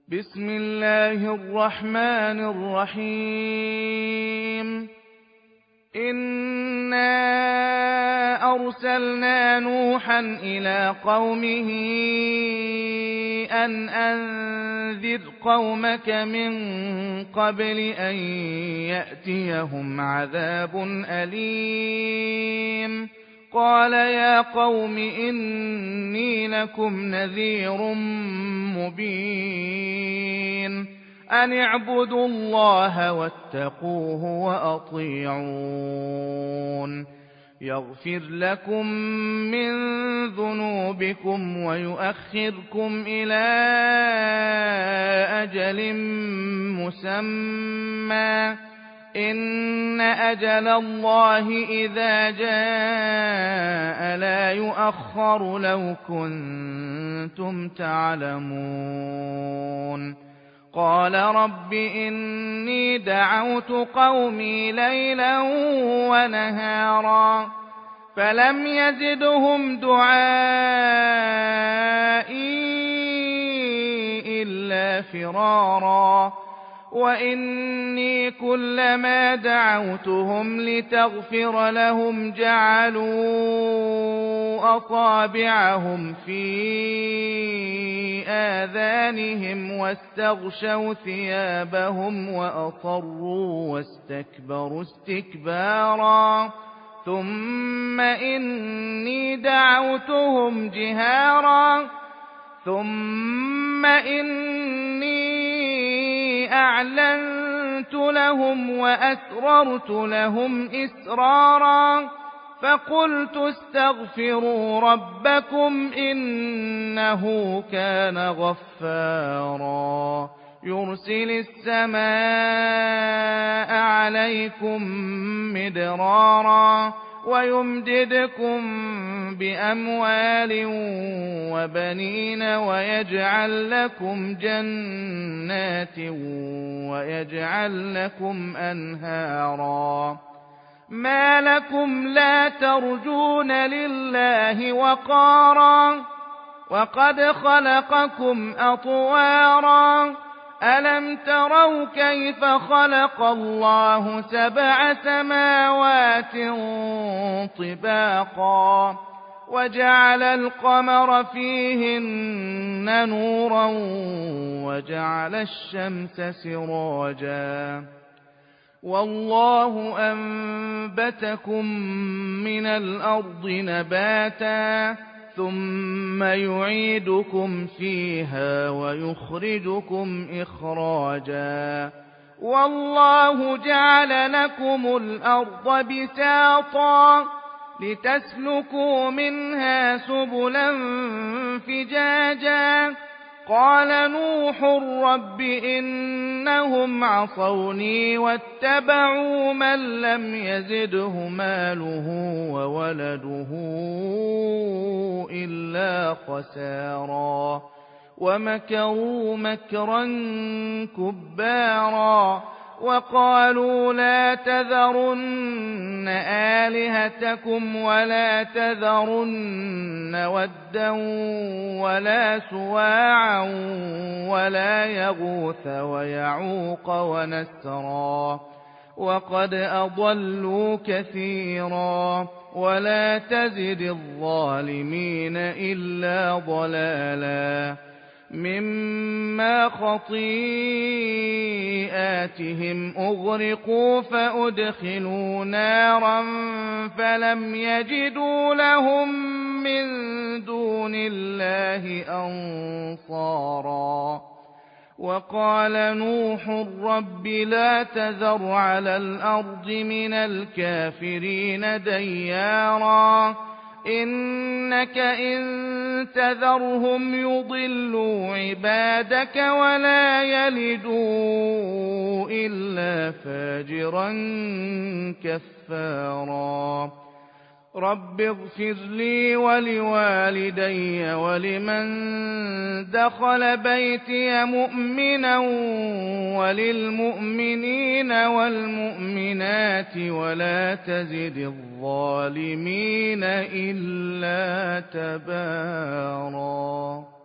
بسم الله الرحمن الرحيم. إنا أرسلنا نوحا إلى قومه أن أنذر قومك من قبل أن يأتيهم عذاب أليم. قال يا قوم إني لكم نذير مبين أن اعبدوا الله واتقوه وأطيعون يغفر لكم من ذنوبكم ويؤخركم إلى أجل مسمى إن أجل الله إذا جاء لا يؤخر لو كنتم تعلمون. قال رب إني دعوت قومي ليلا ونهارا فلم يزدهم دعائي إلا فرارا وإني كلما دعوتهم لتغفر لهم جعلوا أصابعهم في آذانهم واستغشوا ثيابهم وأصروا واستكبروا استكبارا ثم إني دعوتهم جهارا ثم إني أعلنت لهم وأسررت لهم إسرارا فقلت استغفروا ربكم إنه كان غفارا يرسل السماء عليكم مدرارا ويمددكم بأموال وبنين ويجعل لكم جنات ويجعل لكم أنهارا ما لكم لا ترجون لله وقارا وقد خلقكم أطوارا ألم تروا كيف خلق الله 7 سماوات طباقا وجعل القمر فيهن نورا وجعل الشمس سراجا والله أنبتكم من الأرض نباتا ثم يعيدكم فيها ويخرجكم إخراجا والله جعل لكم الأرض بساطا لتسلكوا منها سبلا فجاجا قال نوح رب إنهم عصوني واتبعوا من لم يزده ماله وولده إلا خسارا ومكروا مكرا كبارا وقالوا لا تذرن آلهتكم ولا تذرن ودا ولا سواعا ولا يغوث ويعوق ونسرا وقد أضلوا كثيرا ولا تزد الظالمين إلا ضلالا مما خطيئاتهم أغرقوا فأدخلوا نارا فلم يجدوا لهم من دون الله أنصارا وقال نوح رب لا تذر على الأرض من الكافرين ديارا إنك إن تذرهم يضلوا عبادك ولا يلدوا إلا فاجرا كفارا رب اغفر لي ولوالدي ولمن دخل بيتي مؤمنا وللمؤمنين والمؤمنات ولا تزد الظالمين إلا تبارا.